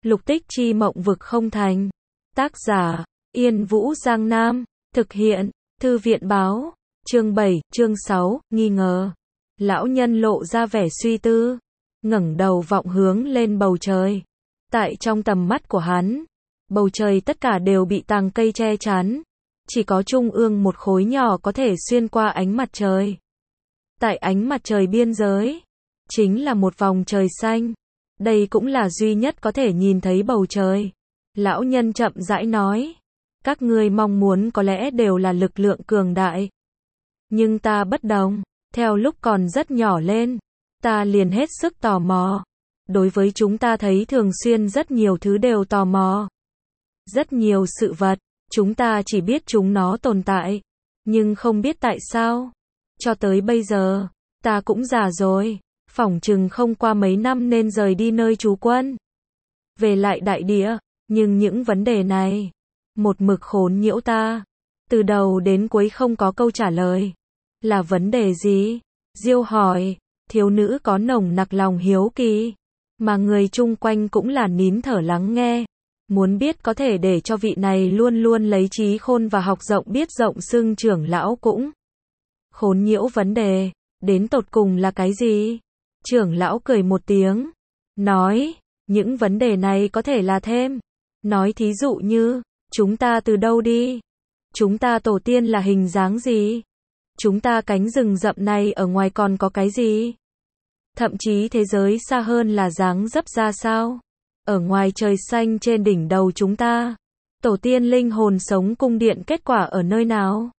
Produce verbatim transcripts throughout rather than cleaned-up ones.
Lục tích chi mộng vực không thành. Tác giả, Yên Vũ Giang Nam. Thực hiện, Thư viện báo. Chương bảy, chương sáu, nghi ngờ. Lão nhân lộ ra vẻ suy tư, ngẩng đầu vọng hướng lên bầu trời. Tại trong tầm mắt của hắn, bầu trời tất cả đều bị tàng cây che chắn, chỉ có trung ương một khối nhỏ có thể xuyên qua ánh mặt trời. Tại ánh mặt trời biên giới, chính là một vòng trời xanh. Đây cũng là duy nhất có thể nhìn thấy bầu trời. Lão nhân chậm rãi nói, các ngươi mong muốn có lẽ đều là lực lượng cường đại. Nhưng ta bất đồng, theo lúc còn rất nhỏ lên, ta liền hết sức tò mò. Đối với chúng ta thấy thường xuyên rất nhiều thứ đều tò mò. Rất nhiều sự vật, chúng ta chỉ biết chúng nó tồn tại, nhưng không biết tại sao. Cho tới bây giờ, ta cũng già rồi, phỏng chừng không qua mấy năm nên rời đi nơi trú quân. Về lại đại địa, nhưng những vấn đề này, một mực khốn nhiễu ta. Từ đầu đến cuối không có câu trả lời. Là vấn đề gì? Diêu hỏi, thiếu nữ có nồng nặc lòng hiếu kỳ, mà người chung quanh cũng là nín thở lắng nghe. Muốn biết có thể để cho vị này luôn luôn lấy trí khôn và học rộng biết rộng xưng trưởng lão cũng khốn nhiễu vấn đề, đến tột cùng là cái gì? Trưởng lão cười một tiếng, nói, những vấn đề này có thể là thêm. Nói thí dụ như, chúng ta từ đâu đi? Chúng ta tổ tiên là hình dáng gì? Chúng ta cánh rừng rậm này ở ngoài còn có cái gì? Thậm chí thế giới xa hơn là dáng dấp ra sao? Ở ngoài trời xanh trên đỉnh đầu chúng ta, tổ tiên linh hồn sống cung điện kết quả ở nơi nào?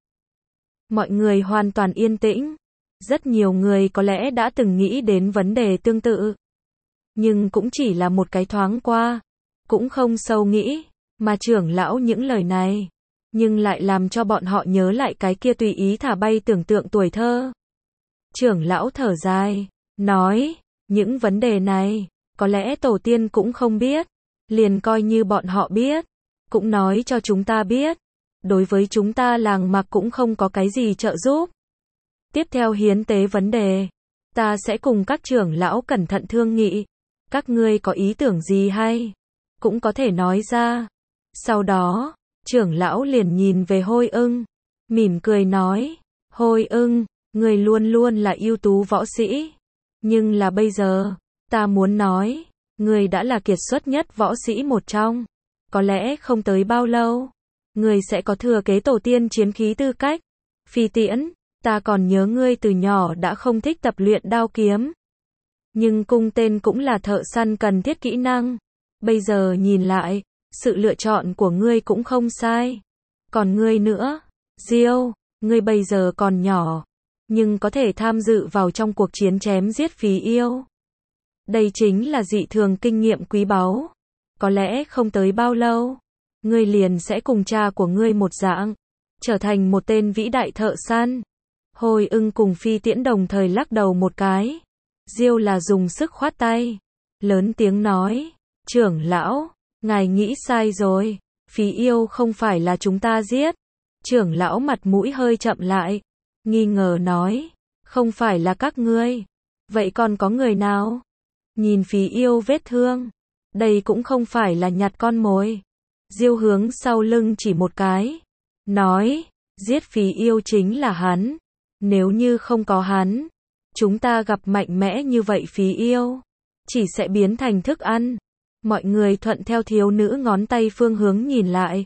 Mọi người hoàn toàn yên tĩnh. Rất nhiều người có lẽ đã từng nghĩ đến vấn đề tương tự, nhưng cũng chỉ là một cái thoáng qua, cũng không sâu nghĩ, mà trưởng lão những lời này, nhưng lại làm cho bọn họ nhớ lại cái kia tùy ý thả bay tưởng tượng tuổi thơ. Trưởng lão thở dài, nói, những vấn đề này, có lẽ tổ tiên cũng không biết, liền coi như bọn họ biết, cũng nói cho chúng ta biết, đối với chúng ta làng mạc cũng không có cái gì trợ giúp. Tiếp theo hiến tế vấn đề, ta sẽ cùng các trưởng lão cẩn thận thương nghị, các ngươi có ý tưởng gì hay, cũng có thể nói ra. Sau đó, trưởng lão liền nhìn về Hôi Ưng, mỉm cười nói, Hôi Ưng, người luôn luôn là ưu tú võ sĩ, nhưng là bây giờ, ta muốn nói, người đã là kiệt xuất nhất võ sĩ một trong, có lẽ không tới bao lâu, người sẽ có thừa kế tổ tiên chiến khí tư cách. Phi Tiễn, ta còn nhớ ngươi từ nhỏ đã không thích tập luyện đao kiếm, nhưng cung tên cũng là thợ săn cần thiết kỹ năng. Bây giờ nhìn lại, sự lựa chọn của ngươi cũng không sai. Còn ngươi nữa, Diêu, ngươi bây giờ còn nhỏ, nhưng có thể tham dự vào trong cuộc chiến chém giết phí yêu. Đây chính là dị thường kinh nghiệm quý báu. Có lẽ không tới bao lâu, ngươi liền sẽ cùng cha của ngươi một dạng, trở thành một tên vĩ đại thợ săn. Hôi Ưng cùng Phi Tiễn đồng thời lắc đầu một cái. Diêu là dùng sức khoát tay, lớn tiếng nói, trưởng lão, ngài nghĩ sai rồi, phí yêu không phải là chúng ta giết. Trưởng lão mặt mũi hơi chậm lại, nghi ngờ nói, không phải là các ngươi, vậy còn có người nào? Nhìn phí yêu vết thương, đây cũng không phải là nhặt con mồi. Diêu hướng sau lưng chỉ một cái, nói, giết phí yêu chính là hắn, nếu như không có hắn, chúng ta gặp mạnh mẽ như vậy phí yêu, chỉ sẽ biến thành thức ăn. Mọi người thuận theo thiếu nữ ngón tay phương hướng nhìn lại.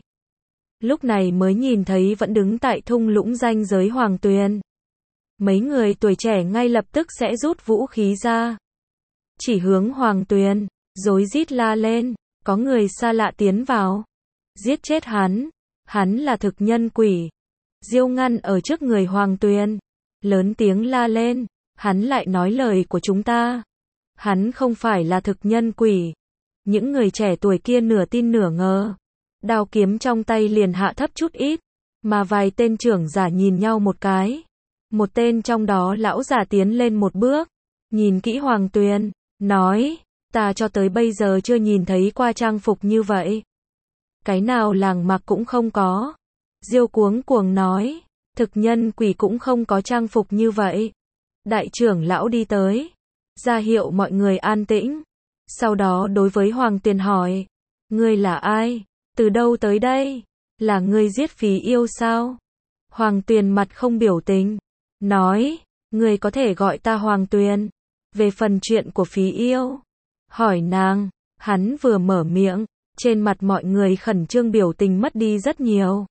Lúc này mới nhìn thấy vẫn đứng tại thung lũng ranh giới Hoàng Tuyền. Mấy người tuổi trẻ ngay lập tức sẽ rút vũ khí ra, chỉ hướng Hoàng Tuyền, rối rít la lên, có người xa lạ tiến vào, giết chết hắn, hắn là thực nhân quỷ. Diêu ngăn ở trước người Hoàng Tuyền, lớn tiếng la lên, hắn lại nói lời của chúng ta, hắn không phải là thực nhân quỷ. Những người trẻ tuổi kia nửa tin nửa ngờ, đao kiếm trong tay liền hạ thấp chút ít, mà vài tên trưởng giả nhìn nhau một cái. Một tên trong đó lão giả tiến lên một bước, nhìn kỹ Hoàng Tuyền, nói, ta cho tới bây giờ chưa nhìn thấy qua trang phục như vậy. Cái nào làng mạc cũng không có. Diêu cuống cuồng nói, thực nhân quỷ cũng không có trang phục như vậy. Đại trưởng lão đi tới, ra hiệu mọi người an tĩnh. Sau đó đối với Hoàng Tuyền hỏi, Ngươi là ai? Từ đâu tới đây? Là ngươi giết phí yêu sao? Hoàng Tuyền mặt không biểu tình, nói, ngươi có thể gọi ta Hoàng Tuyền. Về phần chuyện của phí yêu, hỏi nàng, hắn vừa mở miệng, trên mặt mọi người khẩn trương biểu tình mất đi rất nhiều.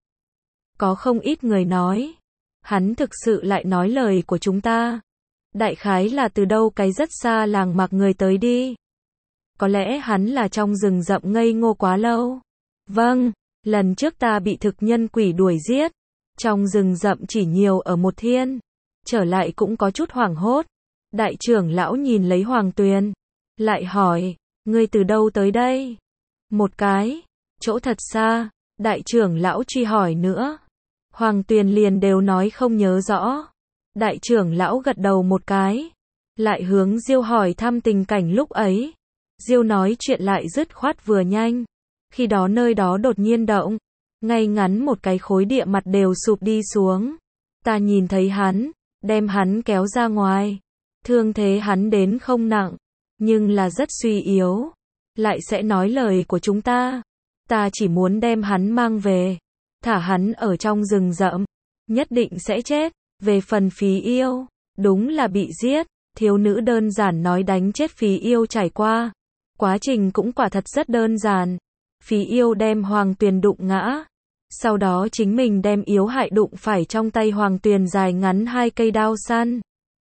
Có không ít người nói, hắn thực sự lại nói lời của chúng ta. Đại khái là từ đâu cái rất xa làng mạc người tới đi. Có lẽ hắn là trong rừng rậm ngây ngô quá lâu. Vâng, lần trước ta bị thực nhân quỷ đuổi giết. Trong rừng rậm chỉ nhiều ở một thiên. Trở lại cũng có chút hoảng hốt. Đại trưởng lão nhìn lấy Hoàng Tuyền. Lại hỏi, ngươi từ đâu tới đây? Một cái, chỗ thật xa. Đại trưởng lão truy hỏi nữa. Hoàng Tuyền liền đều nói không nhớ rõ. Đại trưởng lão gật đầu một cái. Lại hướng Diêu hỏi thăm tình cảnh lúc ấy. Diêu nói chuyện lại dứt khoát vừa nhanh. Khi đó nơi đó đột nhiên động. Ngay ngắn một cái khối địa mặt đều sụp đi xuống. Ta nhìn thấy hắn, đem hắn kéo ra ngoài. Thương thế hắn đến không nặng, nhưng là rất suy yếu. Lại sẽ nói lời của chúng ta. Ta chỉ muốn đem hắn mang về. Thả hắn ở trong rừng rậm. Nhất định sẽ chết. Về phần phí yêu, đúng là bị giết. Thiếu nữ đơn giản nói đánh chết phí yêu trải qua. Quá trình cũng quả thật rất đơn giản. Phí yêu đem Hoàng Tuyền đụng ngã. Sau đó chính mình đem yếu hại đụng phải trong tay Hoàng Tuyền dài ngắn hai cây đao săn.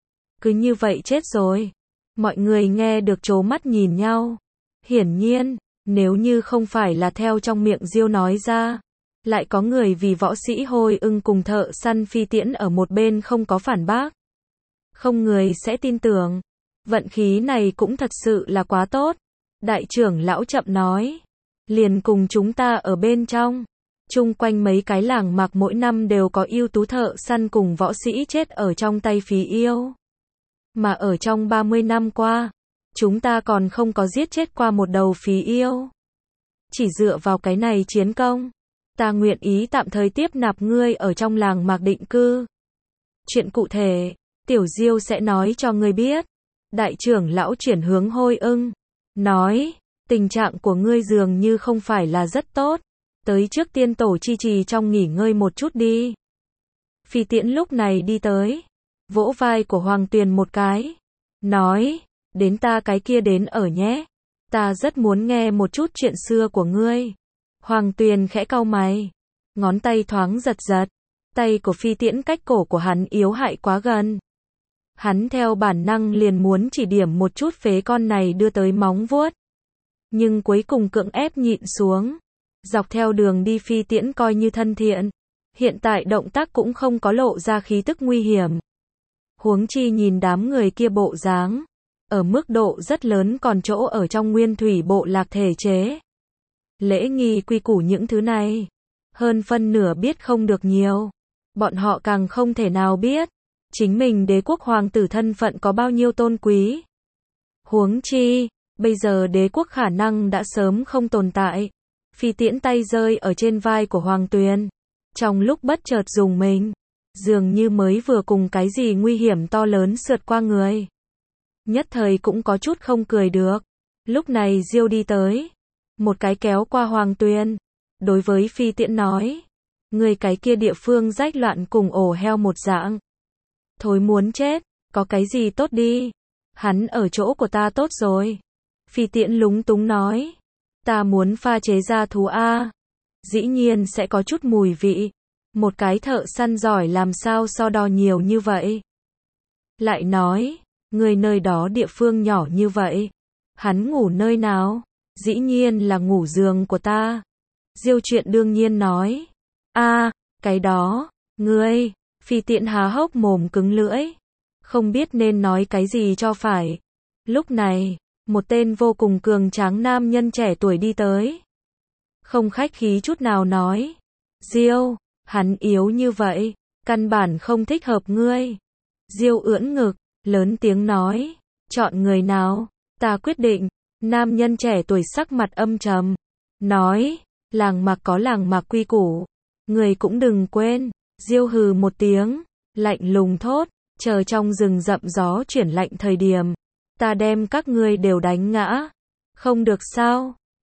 Cứ như vậy chết rồi. Mọi người nghe được trố mắt nhìn nhau. Hiển nhiên, nếu như không phải là theo trong miệng Diêu nói ra, lại có người vì võ sĩ Hôi Ưng cùng thợ săn Phi Tiễn ở một bên không có phản bác. Không người sẽ tin tưởng. Vận khí này cũng thật sự là quá tốt. Đại trưởng lão chậm nói. Liền cùng chúng ta ở bên trong. Chung quanh mấy cái làng mạc mỗi năm đều có ưu tú thợ săn cùng võ sĩ chết ở trong tay phí yêu. Mà ở trong ba mươi năm qua, chúng ta còn không có giết chết qua một đầu phí yêu. Chỉ dựa vào cái này chiến công, ta nguyện ý tạm thời tiếp nạp ngươi ở trong làng mạc định cư. Chuyện cụ thể, Tiểu Diêu sẽ nói cho ngươi biết. Đại trưởng lão chuyển hướng Hôi Ưng, nói, tình trạng của ngươi dường như không phải là rất tốt. Tới trước tiên tổ chi trì trong nghỉ ngơi một chút đi. Phi Tiễn lúc này đi tới, vỗ vai của Hoàng Tuyền một cái, nói, đến ta cái kia đến ở nhé. Ta rất muốn nghe một chút chuyện xưa của ngươi. Hoàng Tuyền khẽ cau mày, ngón tay thoáng giật giật, tay của Phi Tiễn cách cổ của hắn yếu hại quá gần. Hắn theo bản năng liền muốn chỉ điểm một chút phế con này đưa tới móng vuốt. Nhưng cuối cùng cưỡng ép nhịn xuống. Dọc theo đường đi Phi Tiễn coi như thân thiện. Hiện tại động tác cũng không có lộ ra khí tức nguy hiểm. Huống chi nhìn đám người kia bộ dáng. Ở mức độ rất lớn còn chỗ ở trong nguyên thủy bộ lạc thể chế. Lễ nghi quy củ những thứ này. Hơn phân nửa biết không được nhiều. Bọn họ càng không thể nào biết. Chính mình đế quốc hoàng tử thân phận có bao nhiêu tôn quý. Huống chi, bây giờ đế quốc khả năng đã sớm không tồn tại. Phi Tiễn tay rơi ở trên vai của Hoàng Tuyền. Trong lúc bất chợt dùng mình. Dường như mới vừa cùng cái gì nguy hiểm to lớn sượt qua người. Nhất thời cũng có chút không cười được. Lúc này Diêu đi tới. Một cái kéo qua Hoàng Tuyền. Đối với Phi Tiễn nói. Người cái kia địa phương rách loạn cùng ổ heo một dạng. Thôi muốn chết. Có cái gì tốt đi. Hắn ở chỗ của ta tốt rồi. Phi Tiễn lúng túng nói. Ta muốn pha chế ra thú A. Dĩ nhiên sẽ có chút mùi vị. Một cái thợ săn giỏi làm sao so đo nhiều như vậy. Lại nói, người nơi đó địa phương nhỏ như vậy. Hắn ngủ nơi nào? Dĩ nhiên là ngủ giường của ta. Diêu chuyện đương nhiên nói. A, cái đó, ngươi. Phi Tiễn há hốc mồm cứng lưỡi. Không biết nên nói cái gì cho phải. Lúc này, một tên vô cùng cường tráng nam nhân trẻ tuổi đi tới. Không khách khí chút nào nói. Diêu, hắn yếu như vậy, căn bản không thích hợp ngươi. Diêu ưỡn ngực, lớn tiếng nói. Chọn người nào? Ta quyết định. Nam nhân trẻ tuổi sắc mặt âm trầm. Nói, làng mạc có làng mạc quy củ. Người cũng đừng quên. Diêu hừ một tiếng, lạnh lùng thốt. Chờ trong rừng rậm gió chuyển lạnh thời điểm. Ta đem các ngươi đều đánh ngã. Không được sao?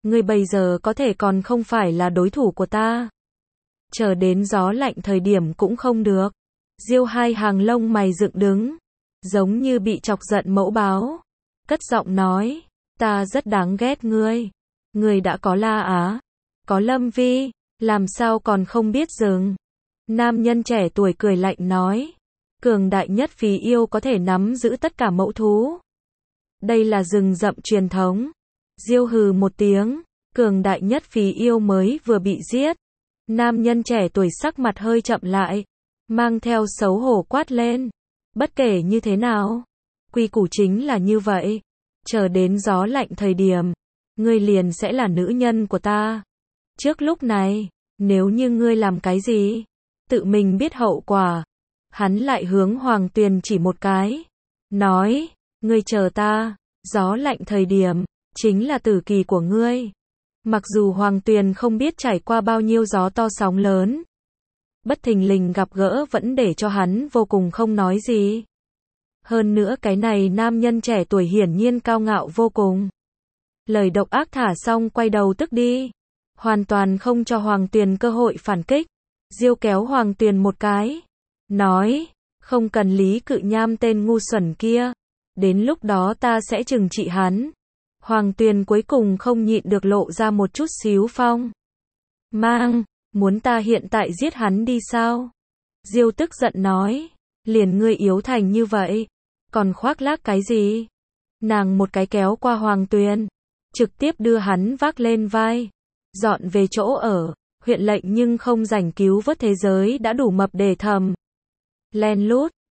ngươi bây giờ có thể còn không phải là đối thủ của ta. Chờ đến gió lạnh thời điểm cũng không được. Diêu hai hàng lông mày dựng đứng, giống như bị chọc giận mẫu báo. Cất giọng nói, ta rất đáng ghét ngươi. Ngươi đã có La Á, có Lâm Vi, làm sao còn không biết dừng. Nam nhân trẻ tuổi cười lạnh nói, cường đại nhất phí yêu có thể nắm giữ tất cả mẫu thú. Đây là rừng rậm truyền thống. Diêu hừ một tiếng, cường đại nhất phí yêu mới vừa bị giết. Nam nhân trẻ tuổi sắc mặt hơi chậm lại, mang theo xấu hổ quát lên. Bất kể như thế nào, quy củ chính là như vậy. Chờ đến gió lạnh thời điểm, ngươi liền sẽ là nữ nhân của ta. Trước lúc này, nếu như ngươi làm cái gì, tự mình biết hậu quả. Hắn lại hướng Hoàng Tuyền chỉ một cái, nói, ngươi chờ ta, gió lạnh thời điểm, chính là tử kỳ của ngươi. Mặc dù Hoàng Tuyền không biết trải qua bao nhiêu gió to sóng lớn, bất thình lình gặp gỡ vẫn để cho hắn vô cùng không nói gì. Hơn nữa cái này nam nhân trẻ tuổi hiển nhiên cao ngạo vô cùng. Lời độc ác thả xong quay đầu tức đi, hoàn toàn không cho Hoàng Tuyền cơ hội phản kích. Diêu kéo Hoàng Tuyền một cái, nói, không cần Lý Cự Nham tên ngu xuẩn kia, đến lúc đó ta sẽ trừng trị hắn. Hoàng Tuyền cuối cùng không nhịn được lộ ra một chút xíu phong mang, muốn ta hiện tại giết hắn đi sao? Diêu tức giận nói, liền ngươi yếu thành như vậy, còn khoác lác cái gì? Nàng một cái kéo qua Hoàng Tuyền, trực tiếp đưa hắn vác lên vai, dọn về chỗ ở. Huyện lệnh nhưng không rảnh cứu vớt thế giới đã đủ mập để thầm len lút.